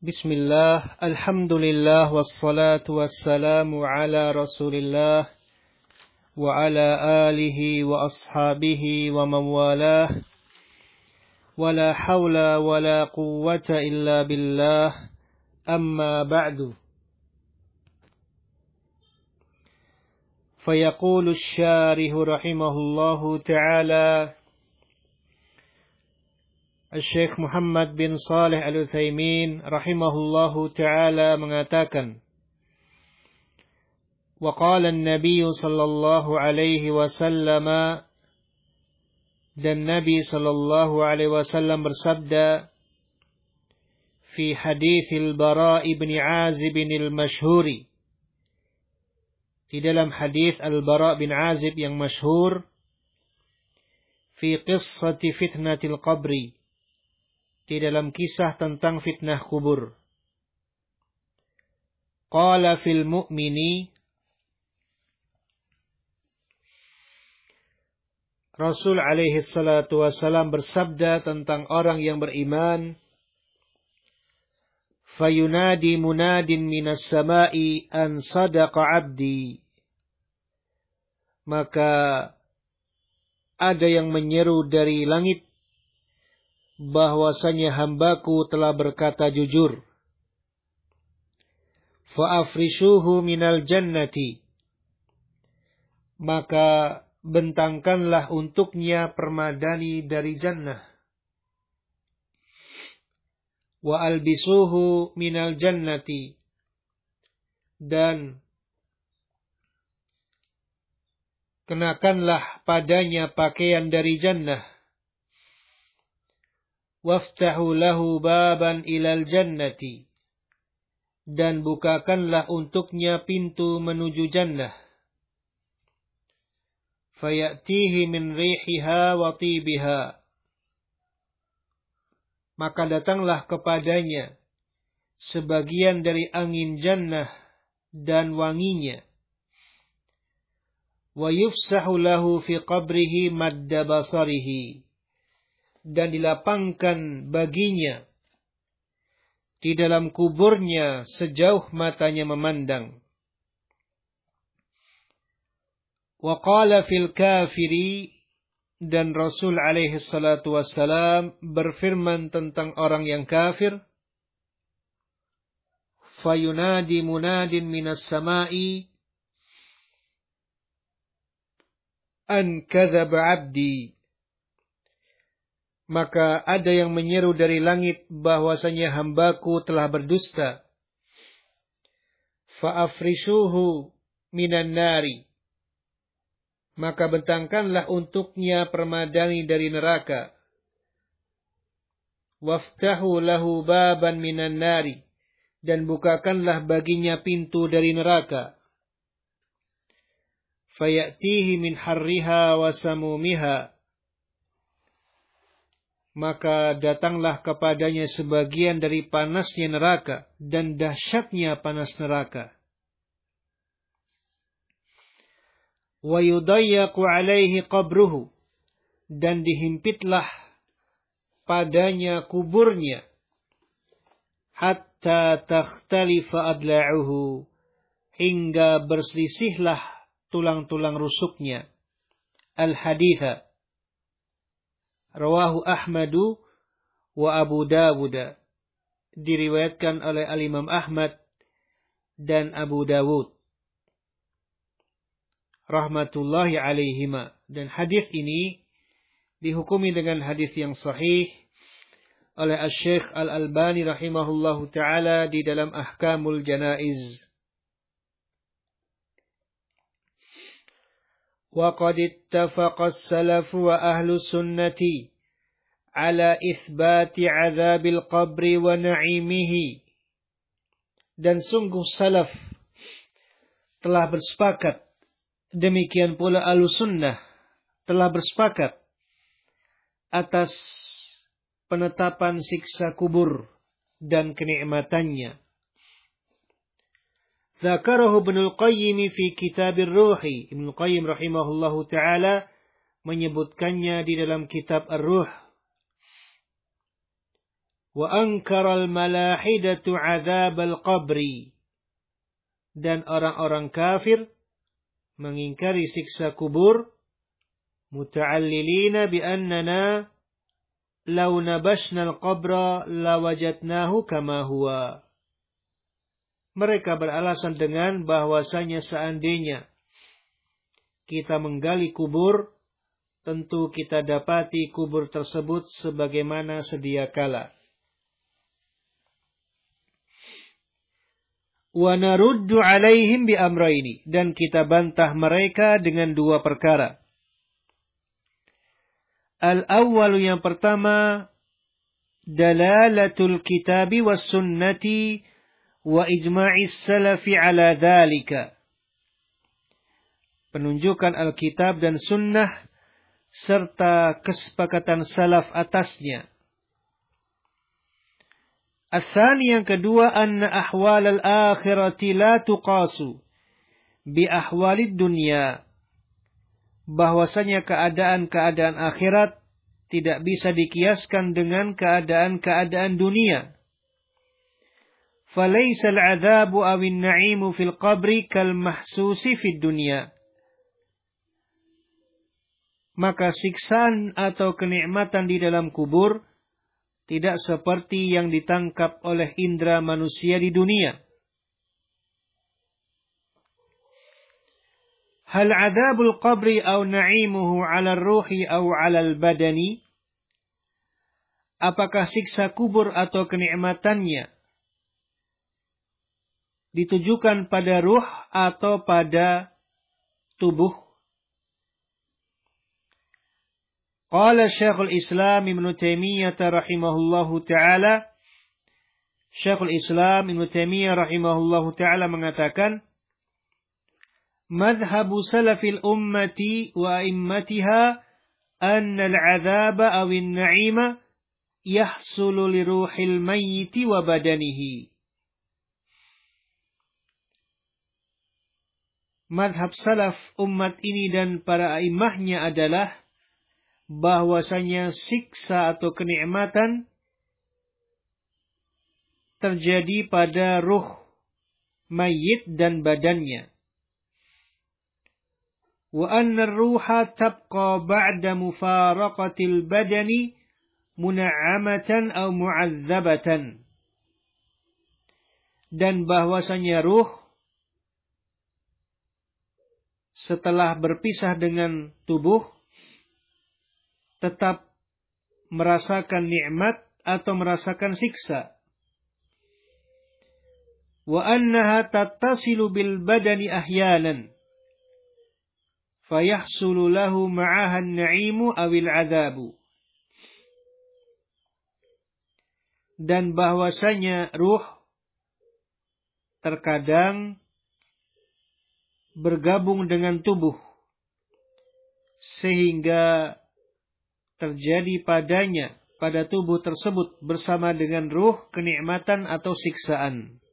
Bismillah, alhamdulillah, wassalatu wassalamu ala rasulillah, wa ala alihi wa ashabihi wa mawalah, wa la hawla wa la quwwata illa billah, amma ba'du. Fayaqulu syarihu rahimahullahu ta'ala, Syekh Muhammad bin Saleh Al-Utsaimin rahimahullahu ta'ala mengatakan, wa qala an-nabiy sallallahu alaihi wasallam, dan Nabi sallallahu alaihi wasallam bersabda fi haditsil Bara' bin Azib al-masyhuri, di dalam hadis Al-Bara' bin Azib yang masyhur, fi qissati fitnatil qabri, di dalam kisah tentang fitnah kubur. Qala fil mu'mini, Rasul alaihi salatu wassalam bersabda tentang orang yang beriman, fayunadi munadin minas sama'i an sadaqa abdi, maka ada yang menyeru dari langit bahwasanya hambaku telah berkata jujur. Fa'afrishuhu minal jannati, maka bentangkanlah untuknya permadani dari jannah. Wa albisuhu minal jannati, dan kenakanlah padanya pakaian dari jannah. Waftahu lahu baban ilal jannati, dan bukakanlah untuknya pintu menuju jannah. Fayatihi min rihiha wa tibiha, maka datanglah kepadanya sebagian dari angin jannah dan wanginya. Wa yufsahu lahu fi qabrihi madda basarihi, dan dilapangkan baginya di dalam kuburnya sejauh matanya memandang. Wa qala fil kafiri, dan Rasul alaihi salatu wassalam berfirman tentang orang yang kafir, fayunadi munadin minas sama'i an kadzaba abdi, maka ada yang menyeru dari langit bahwasanya hambaku telah berdusta. Fa'afrishuhu minan nari, maka bentangkanlah untuknya permadani dari neraka. Waftahu lahu baban minan nari, dan bukakanlah baginya pintu dari neraka. Fayatihi min harriha wa samumiha, maka datanglah kepadanya sebagian dari panasnya neraka dan dahsyatnya panas neraka. Wa yudayyaqu alaihi qabruhu, dan dihimpitlah padanya kuburnya, hatta takhtalifa adla'uhu, hingga berselisihlah tulang-tulang rusuknya. Al-haditha rawahu Ahmadu wa Abu Dawud, diriwayatkan oleh Al-Imam Ahmad dan Abu Dawud rahmatullahi alaihima. Dan hadis ini dihukumi dengan hadis yang sahih oleh Syekh Al-Albani rahimahullahu ta'ala di dalam Ahkamul Janaiz. وَقَدِ اتَّفَقَ السَّلَفُ وَأَهْلُ السُّنَّةِ عَلَى إِثْبَاتِ عَذَابِ الْقَبْرِ وَنَعِيمِهِ, dan sungguh salaf telah bersepakat, demikian pula Ahlussunnah telah bersepakat atas penetapan siksa kubur dan kenikmatannya. Dzakarahu Ibnul Qayyim fi Kitabir Ruhi. Ibnu Qayyim rahimahullahu taala menyebutkannya di dalam kitab Ar-Ruh. Wa ankaral malahidatu adzabal qabri. Dan orang-orang kafir mengingkari siksa kubur, muta'allilina bi annana law nabashna al-qabra lawajadnahu kama huwa. Mereka beralasan dengan bahwasanya seandainya kita menggali kubur, tentu kita dapati kubur tersebut sebagaimana sedia kala. Wa naruddu alaihim bi amrayni, dan kita bantah mereka dengan dua perkara. Al-awwalu, yang pertama, dalalatul kitabi was sunnati wa ijma'is salafi ala dhalika. Penunjukan Alkitab dan sunnah serta kesepakatan salaf atasnya. Al-thani, yang kedua, anna ahwal al-akhirati la tuqasu bi ahwalid dunya. Bahwasanya keadaan-keadaan akhirat tidak bisa dikiaskan dengan keadaan-keadaan dunia. Falaysa al-'adzabu awin na'imu fil qabri kal mahsusi fid dunya. Maka siksaan atau kenikmatan di dalam kubur tidak seperti yang ditangkap oleh indera manusia di dunia. Hal 'adzabul qabri aw na'imuhu 'ala ar-ruhi aw 'ala al-badani? Apakah siksa kubur atau kenikmatannya ditujukan pada ruh atau pada tubuh? Qala Syekhul Islam Ibnu Taimiyah rahimahullahu taala, Syekhul Islam Ibnu Taimiyah rahimahullahu taala mengatakan, madhhabu salafil ummati wa immatiha anna al-'adzaba aw an-na'ima yahsulu li ruhil mayyiti wa badanihi. Madhab salaf umat ini dan para a'immahnya adalah bahwasanya siksa atau kenikmatan terjadi pada ruh mayit dan badannya. Wa anna ar-ruha tabqa ba'da mufaraqatil badani mun'amatan aw mu'adzabatan. Dan bahwasanya ruh setelah berpisah dengan tubuh tetap merasakan nikmat atau merasakan siksa. Wa annaha tattasilu bil badani ahyanan fayahsulu lahu ma'aha an-na'imu awil 'adzabu. Dan bahwasanya ruh terkadang bergabung dengan tubuh sehingga terjadi padanya, pada tubuh tersebut bersama dengan ruh, kenikmatan atau siksaan.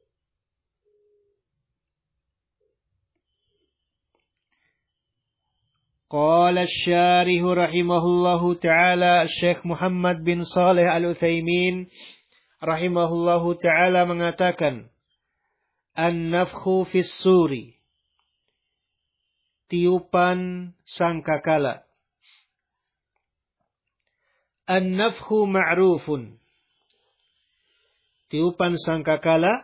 Qala asy-syarih rahimahullahu ta'ala, Syekh Muhammad bin Shalih Al-Utsaimin rahimahullahu ta'ala mengatakan, an-nafkhu fis suri, tiupan sangkakala. An-nafkhu ma'rufun, tiupan sangkakala.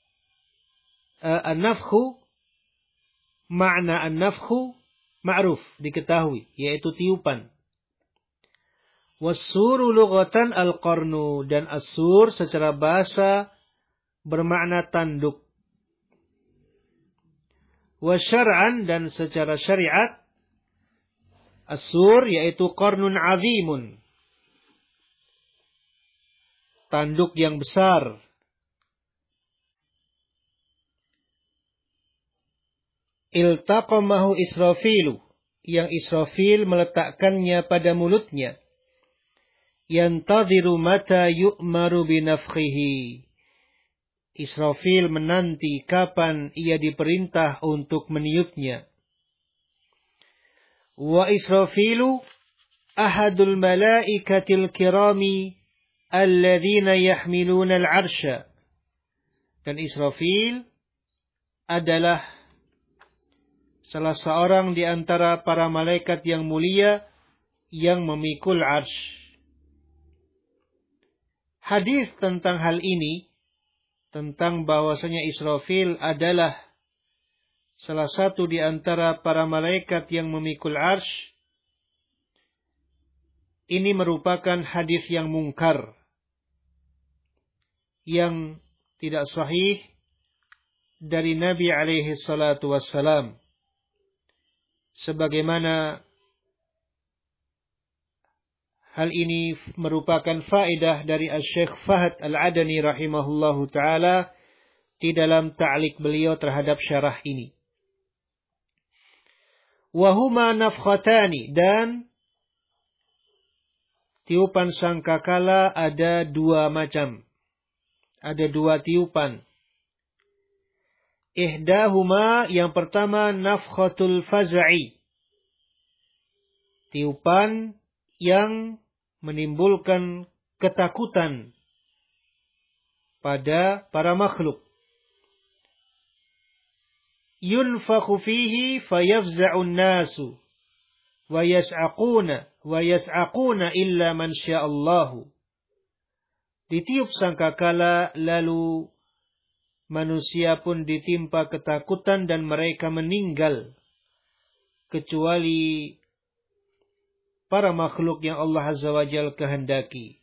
An-nafkhu, makna an-nafkhu ma'ruf, diketahui, yaitu tiupan. Was-suru lughatan al-qarnu, dan as-sur secara bahasa bermakna tanduk. Wa syar'an, dan secara syariat as-sur yaitu qarnun azimun, tanduk yang besar. Iltaqamahu Israfilu, yang Israfil meletakkannya pada mulutnya. Yantadhiru mata yu'maru binafkhihi, Israfil menanti kapan ia diperintah untuk meniupnya. Wa Israfilu ahadul malaikatil kirami alladzina yahmiluna al-'arsya. Dan Israfil adalah salah seorang di antara para malaikat yang mulia yang memikul arsy. Hadis tentang hal ini, tentang bahwasanya Israfil adalah salah satu di antara para malaikat yang memikul arsy, ini merupakan hadis yang mungkar, yang tidak sahih dari Nabi alaihi salatu wassalam. Sebagaimana hal ini merupakan faedah dari Syekh Fahd Al-Adani rahimahullahu ta'ala di dalam ta'liq beliau terhadap syarah ini. Wahuma nafkhatani, dan tiupan sangkakala ada dua macam. Ada dua tiupan. Ihdahuma, yang pertama nafkhatul faz'i. Tiupan yang menimbulkan ketakutan pada para makhluk. Yunfakhu fihi fayafza'un nasu wa yas'aquna illa man sya'allahu. Ditiup sangkakala, lalu manusia pun ditimpa ketakutan dan mereka meninggal, kecuali para makhluk yang Allah Azza wa Jalla kehendaki.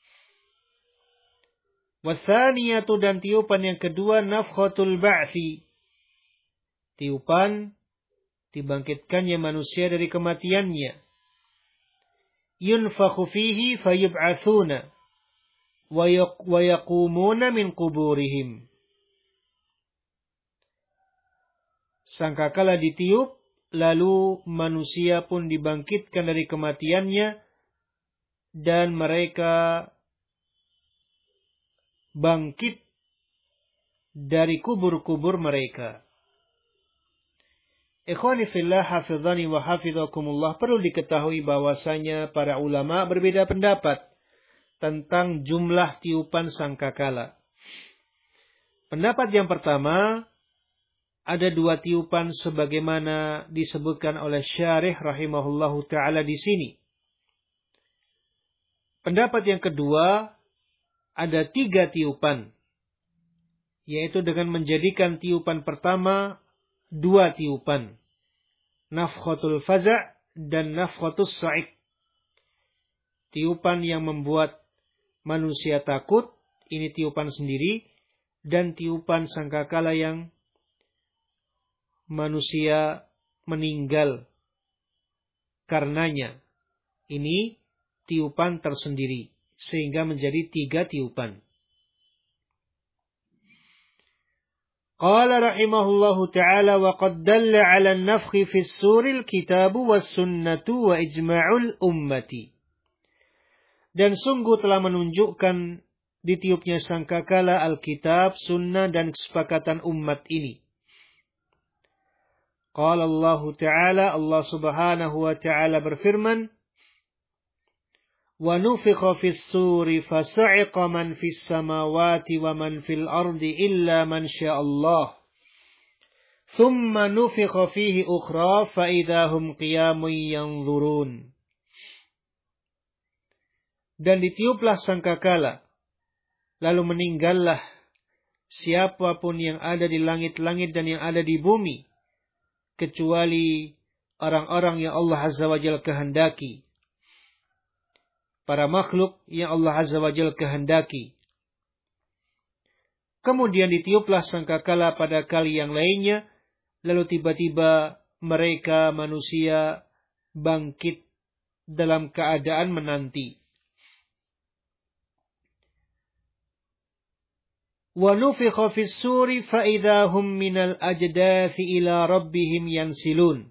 Wathaniyatu, dan tiupan yang kedua nafkhatul ba'thi. Tiupan dibangkitkannya manusia dari kematiannya. Yunfakhu fihi fayub'athuna wa yaqumuna min quburihim. Sangkakala ditiup, lalu manusia pun dibangkitkan dari kematiannya dan mereka bangkit dari kubur-kubur mereka. Ikhwani fillah, hafizani wa hafizakumullah, perlu diketahui bahwasanya para ulama berbeda pendapat tentang jumlah tiupan sangkakala. Pendapat yang pertama, ada dua tiupan sebagaimana disebutkan oleh Syarih rahimahullahu ta'ala di sini. Pendapat yang kedua, ada 3 tiupan, yaitu dengan menjadikan tiupan pertama 2 tiupan. Nafkhatul faza' dan nafkhatus sa'iq. Tiupan yang membuat manusia takut, ini tiupan sendiri, dan tiupan sangkakala yang manusia meninggal karenanya, ini tiupan tersendiri, sehingga menjadi 3 tiupan. Qala rahimahullahu ta'ala wa qad dalla 'ala an-nafkhi fi as-suril kitabu was-sunnatu wa ijma'ul ummati. Dan sungguh telah menunjukkan ditiupnya sangkakala Alkitab, Sunnah, dan kesepakatan umat ini. Qala Allah Ta'ala, Allah Subhanahu wa Ta'ala berfirman, wa nufikha fis suri fasa'iqa man fis samawati wa man fil ardi illa man sya'allah. Thumma nufikha fihi ukhra fa idahum qiyamun yanzurun. Dan ditiuplah sangkakala, lalu meninggallah siapapun yang ada di langit-langit dan yang ada di bumi, kecuali orang-orang yang Allah Azza wa Jalla kehendaki. Para makhluk yang Allah Azza wa Jalla kehendaki. Kemudian ditiuplah sangkakala pada kali yang lainnya, lalu tiba-tiba mereka manusia bangkit dalam keadaan menanti. Wa nufikha fis suri fa idahum minal ajdathi ila rabbihim yansilun.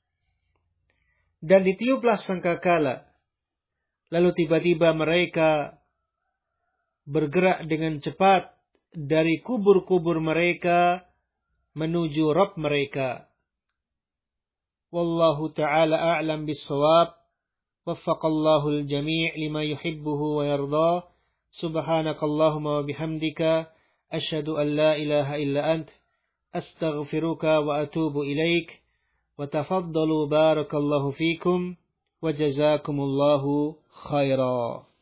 Dan ditiuplah sangkakala, lalu tiba-tiba mereka bergerak dengan cepat dari kubur-kubur mereka menuju Rabb mereka. Wallahu ta'ala a'lam bis-shawab. Waffaqallahu al-jami' lima yuhibbuhu wa yardah. Subhanakallahumma wa bihamdika asyhadu an la ilaha illa ant astaghfiruka wa atubu ilaik. Wa tafaddalu barakallahu fikum wa jazakumullahu khaira.